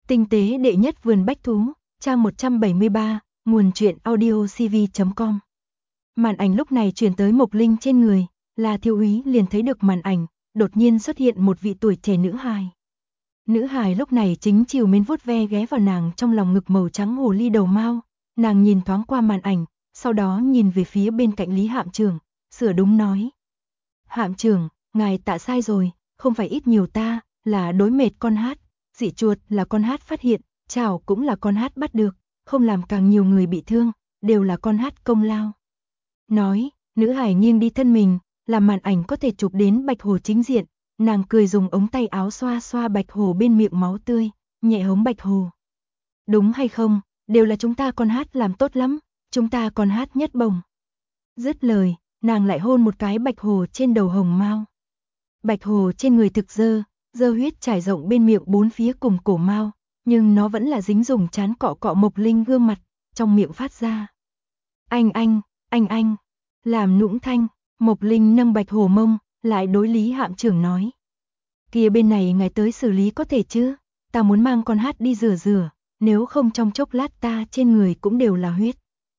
Tinh tế đệ nhất vườn bách thú, trang 173, nguồn truyện audiocv.com. Màn ảnh lúc này truyền tới Mộc Linh trên người, La Thiếu Úy liền thấy được màn ảnh, đột nhiên xuất hiện một vị tuổi trẻ nữ hài. Nữ hài lúc này chính trìu mến vuốt ve ghé vào nàng trong lòng ngực màu trắng hồ ly đầu mao, nàng nhìn thoáng qua màn ảnh, sau đó nhìn về phía bên cạnh Lý Hạm Trưởng, sửa đúng nói. Hạm Trưởng, ngài tạ sai rồi, không phải ít nhiều ta, là đối mệt con hát, dị chuột là con hát phát hiện, chảo cũng là con hát bắt được, không làm càng nhiều người bị thương, đều là con hát công lao. Nói, nữ hải nghiêng đi thân mình, làm màn ảnh có thể chụp đến Bạch Hồ chính diện, nàng cười dùng ống tay áo xoa xoa Bạch Hồ bên miệng máu tươi, nhẹ hống Bạch Hồ. Đúng hay không, đều là chúng ta con hát làm tốt lắm, chúng ta con hát nhất bồng. Dứt lời, nàng lại hôn một cái Bạch Hồ trên đầu hồng mao. Bạch Hồ trên người thực dơ huyết trải rộng bên miệng bốn phía cùng cổ mao, nhưng nó vẫn là dính dùng chán cọ cọ Mộc Linh gương mặt, trong miệng phát ra. Anh, làm nũng thanh, Mộc Linh nâng Bạch Hồ mông, lại đối Lý Hạm Trưởng nói. Kia bên này ngài tới xử lý có thể chứ, ta muốn mang con hát đi rửa, nếu không trong chốc lát ta trên người cũng đều là huyết.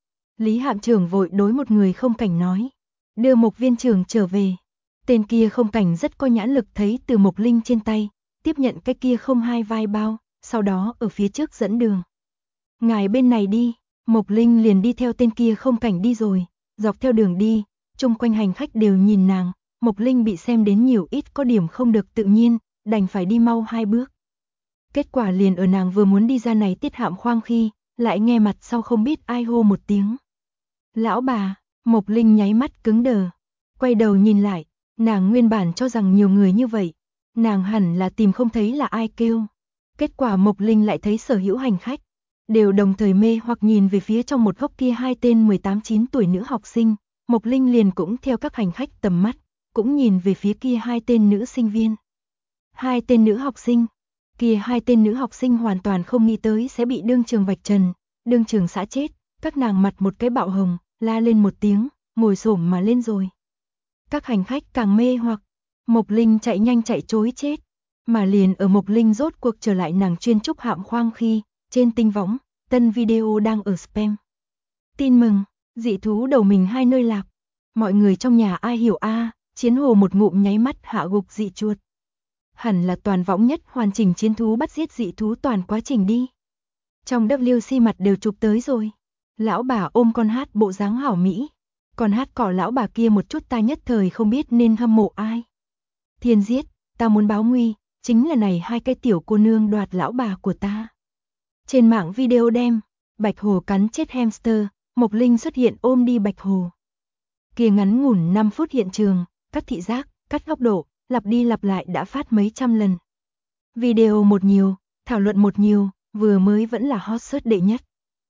Lý Hạm Trưởng vội đối một người không cảnh nói, đưa Mộc Viên Trưởng trở về. Tên kia không cảnh rất có nhãn lực thấy từ Mộc Linh trên tay, tiếp nhận cái kia không hai vai bao, sau đó ở phía trước dẫn đường. Ngài bên này đi, Mộc Linh liền đi theo tên kia không cảnh đi rồi, dọc theo đường đi, chung quanh hành khách đều nhìn nàng, Mộc Linh bị xem đến nhiều ít có điểm không được tự nhiên, đành phải đi mau 2 bước. Kết quả liền ở nàng vừa muốn đi ra này tiết hạm khoang khi, lại nghe mặt sau không biết ai hô một tiếng. Lão bà, Mộc Linh nháy mắt cứng đờ, quay đầu nhìn lại. Nàng nguyên bản cho rằng nhiều người như vậy, nàng hẳn là tìm không thấy là ai kêu. Kết quả Mộc Linh lại thấy sở hữu hành khách, đều đồng thời mê hoặc nhìn về phía trong một góc kia hai tên 18-19 tuổi nữ học sinh. Mộc Linh liền cũng theo các hành khách tầm mắt, cũng nhìn về phía kia hai tên nữ sinh viên. Hai tên nữ học sinh, kia hai tên nữ học sinh hoàn toàn không nghĩ tới sẽ bị đương trường vạch trần, đương trường xã chết, các nàng mặt một cái bạo hồng, la lên một tiếng, ngồi xổm mà lên rồi. Các hành khách càng mê hoặc, Mộc Linh chạy nhanh chạy trối chết, mà liền ở Mộc Linh rốt cuộc trở lại nàng chuyên trúc hạm khoang khi, trên tinh võng, tân video đang ở spam. Tin mừng, dị thú đầu mình hai nơi lạc, mọi người trong nhà ai hiểu a, Chiến Hồ một ngụm nháy mắt hạ gục dị chuột. Hẳn là toàn võng nhất hoàn chỉnh chiến thú bắt giết dị thú toàn quá trình đi. Trong WC mặt đều chụp tới rồi, lão bà ôm con hát bộ dáng hảo mỹ. Còn hát cỏ lão bà kia một chút ta nhất thời không biết nên hâm mộ ai. Thiên giết, ta muốn báo nguy, chính là này hai cái tiểu cô nương đoạt lão bà của ta. Trên mạng video đem, Bạch Hồ cắn chết hamster, Mộc Linh xuất hiện ôm đi Bạch Hồ. Kia ngắn ngủn 5 phút hiện trường, cắt thị giác, cắt góc độ, lặp đi lặp lại đã phát mấy trăm lần. Video một nhiều, thảo luận một nhiều, vừa mới vẫn là hot search đệ nhất.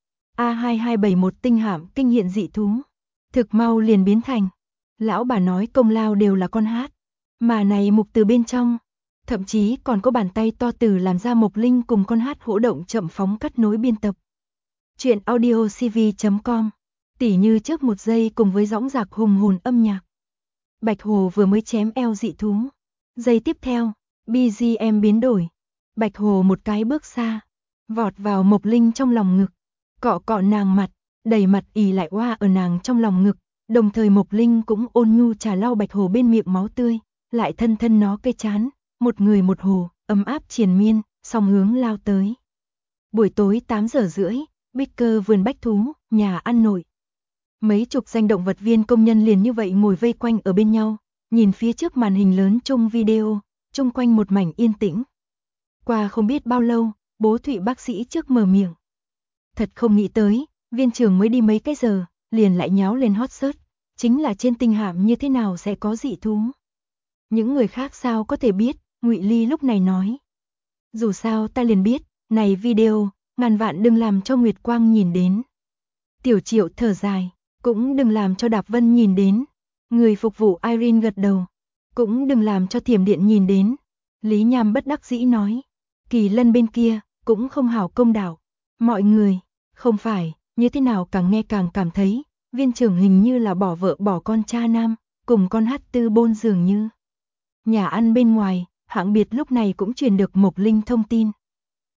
A2271 tinh hạm kinh hiện dị thú. Thực mau liền biến thành, lão bà nói công lao đều là con hát, mà này mục từ bên trong, thậm chí còn có bàn tay to từ làm ra Mộc Linh cùng con hát hỗ động chậm phóng cắt nối biên tập. Chuyện audiocv.com, tỉ như trước một giây cùng với dõng dạc hùng hồn âm nhạc. Bạch Hồ vừa mới chém eo dị thú, giây tiếp theo, BGM biến đổi, Bạch Hồ một cái bước xa, vọt vào Mộc Linh trong lòng ngực, cọ cọ nàng mặt, đầy mặt ỉ lại oa ở nàng trong lòng ngực, đồng thời Mộc Linh cũng ôn nhu trà lau Bạch Hồ bên miệng máu tươi, lại thân thân nó cây chán, một người một hồ, ấm áp triền miên, song hướng lao tới. Buổi tối 8 giờ rưỡi, Bicker vườn bách thú, nhà ăn nội. Mấy chục danh động vật viên công nhân liền như vậy ngồi vây quanh ở bên nhau, nhìn phía trước màn hình lớn chung video, chung quanh một mảnh yên tĩnh. Qua không biết bao lâu, bố Thụy bác sĩ trước mở miệng. Thật không nghĩ tới, viên trưởng mới đi mấy cái giờ, liền lại nháo lên hot search, chính là trên tinh hạm như thế nào sẽ có dị thú. Những người khác sao có thể biết, Ngụy Ly lúc này nói. Dù sao ta liền biết, này video, ngàn vạn đừng làm cho Nguyệt Quang nhìn đến. Tiểu Triệu thở dài, cũng đừng làm cho Đạp Vân nhìn đến. Người phục vụ Irene gật đầu, cũng đừng làm cho Thiểm Điện nhìn đến. Lý Nham bất đắc dĩ nói, Kỳ Lân bên kia, cũng không hảo công đạo. Mọi người, không phải, như thế nào càng nghe càng cảm thấy, viên trưởng hình như là bỏ vợ bỏ con cha nam, cùng con hát tư bôn dường như. Nhà ăn bên ngoài, hãng biệt lúc này cũng truyền được Mộc Linh thông tin.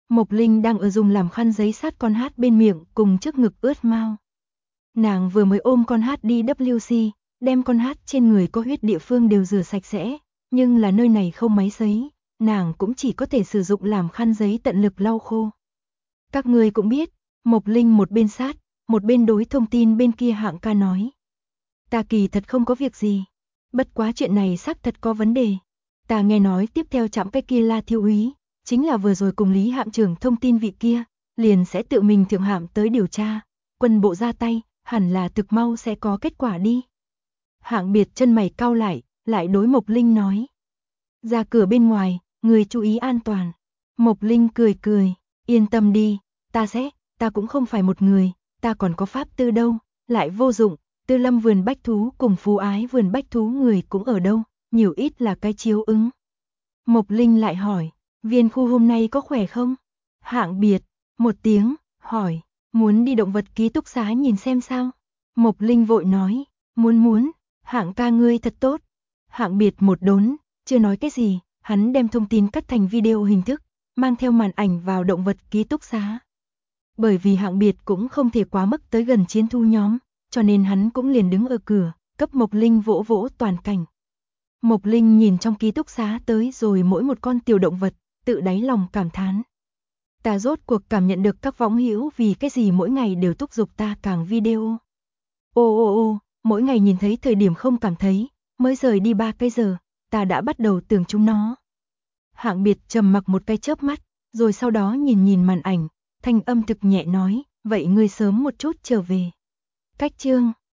Mộc Linh đang ở dùng làm khăn giấy sát con hát bên miệng cùng trước ngực ướt mau. Nàng vừa mới ôm con hát đi WC, đem con hát trên người có huyết địa phương đều rửa sạch sẽ, nhưng là nơi này không máy sấy, nàng cũng chỉ có thể sử dụng làm khăn giấy tận lực lau khô. Các ngươi cũng biết, Mộc Linh một bên sát, một bên đối thông tin bên kia Hạng ca nói. Ta kỳ thật không có việc gì, bất quá chuyện này xác thật có vấn đề. Ta nghe nói tiếp theo chạm cái kia La thiếu úy, chính là vừa rồi cùng Lý hạm trưởng thông tin vị kia, liền sẽ tự mình thượng hạm tới điều tra, quân bộ ra tay, hẳn là thực mau sẽ có kết quả đi. Hạng Biệt chân mày cau lại đối Mộc Linh nói. Ra cửa bên ngoài, người chú ý an toàn. Mộc Linh cười cười, yên tâm đi, ta cũng không phải một người, ta còn có pháp tư đâu, lại vô dụng, Tư Lâm vườn bách thú cùng Phú Ái vườn bách thú người cũng ở đâu, nhiều ít là cái chiếu ứng. Mộc Linh lại hỏi, Viên khu hôm nay có khỏe không? Hạng Biệt, một tiếng, hỏi, muốn đi động vật ký túc xá nhìn xem sao? Mộc Linh vội nói, muốn, Hạng ca ngươi thật tốt. Hạng Biệt một đốn, chưa nói cái gì, hắn đem thông tin cắt thành video hình thức, mang theo màn ảnh vào động vật ký túc xá. Bởi vì Hạng Biệt cũng không thể quá mức tới gần chiến thu nhóm, cho nên hắn cũng liền đứng ở cửa, cấp Mộc Linh vỗ vỗ toàn cảnh. Mộc Linh nhìn trong ký túc xá tới rồi mỗi một con tiểu động vật, tự đáy lòng cảm thán. Ta rốt cuộc cảm nhận được các võng hữu vì cái gì mỗi ngày đều thúc giục ta càng video. Ô, mỗi ngày nhìn thấy thời điểm không cảm thấy, mới rời đi 3 cái giờ, ta đã bắt đầu tưởng chúng nó. Hạng Biệt trầm mặc một cái chớp mắt, rồi sau đó nhìn màn ảnh, thanh âm thực nhẹ nói, vậy ngươi sớm một chút trở về. Cách chương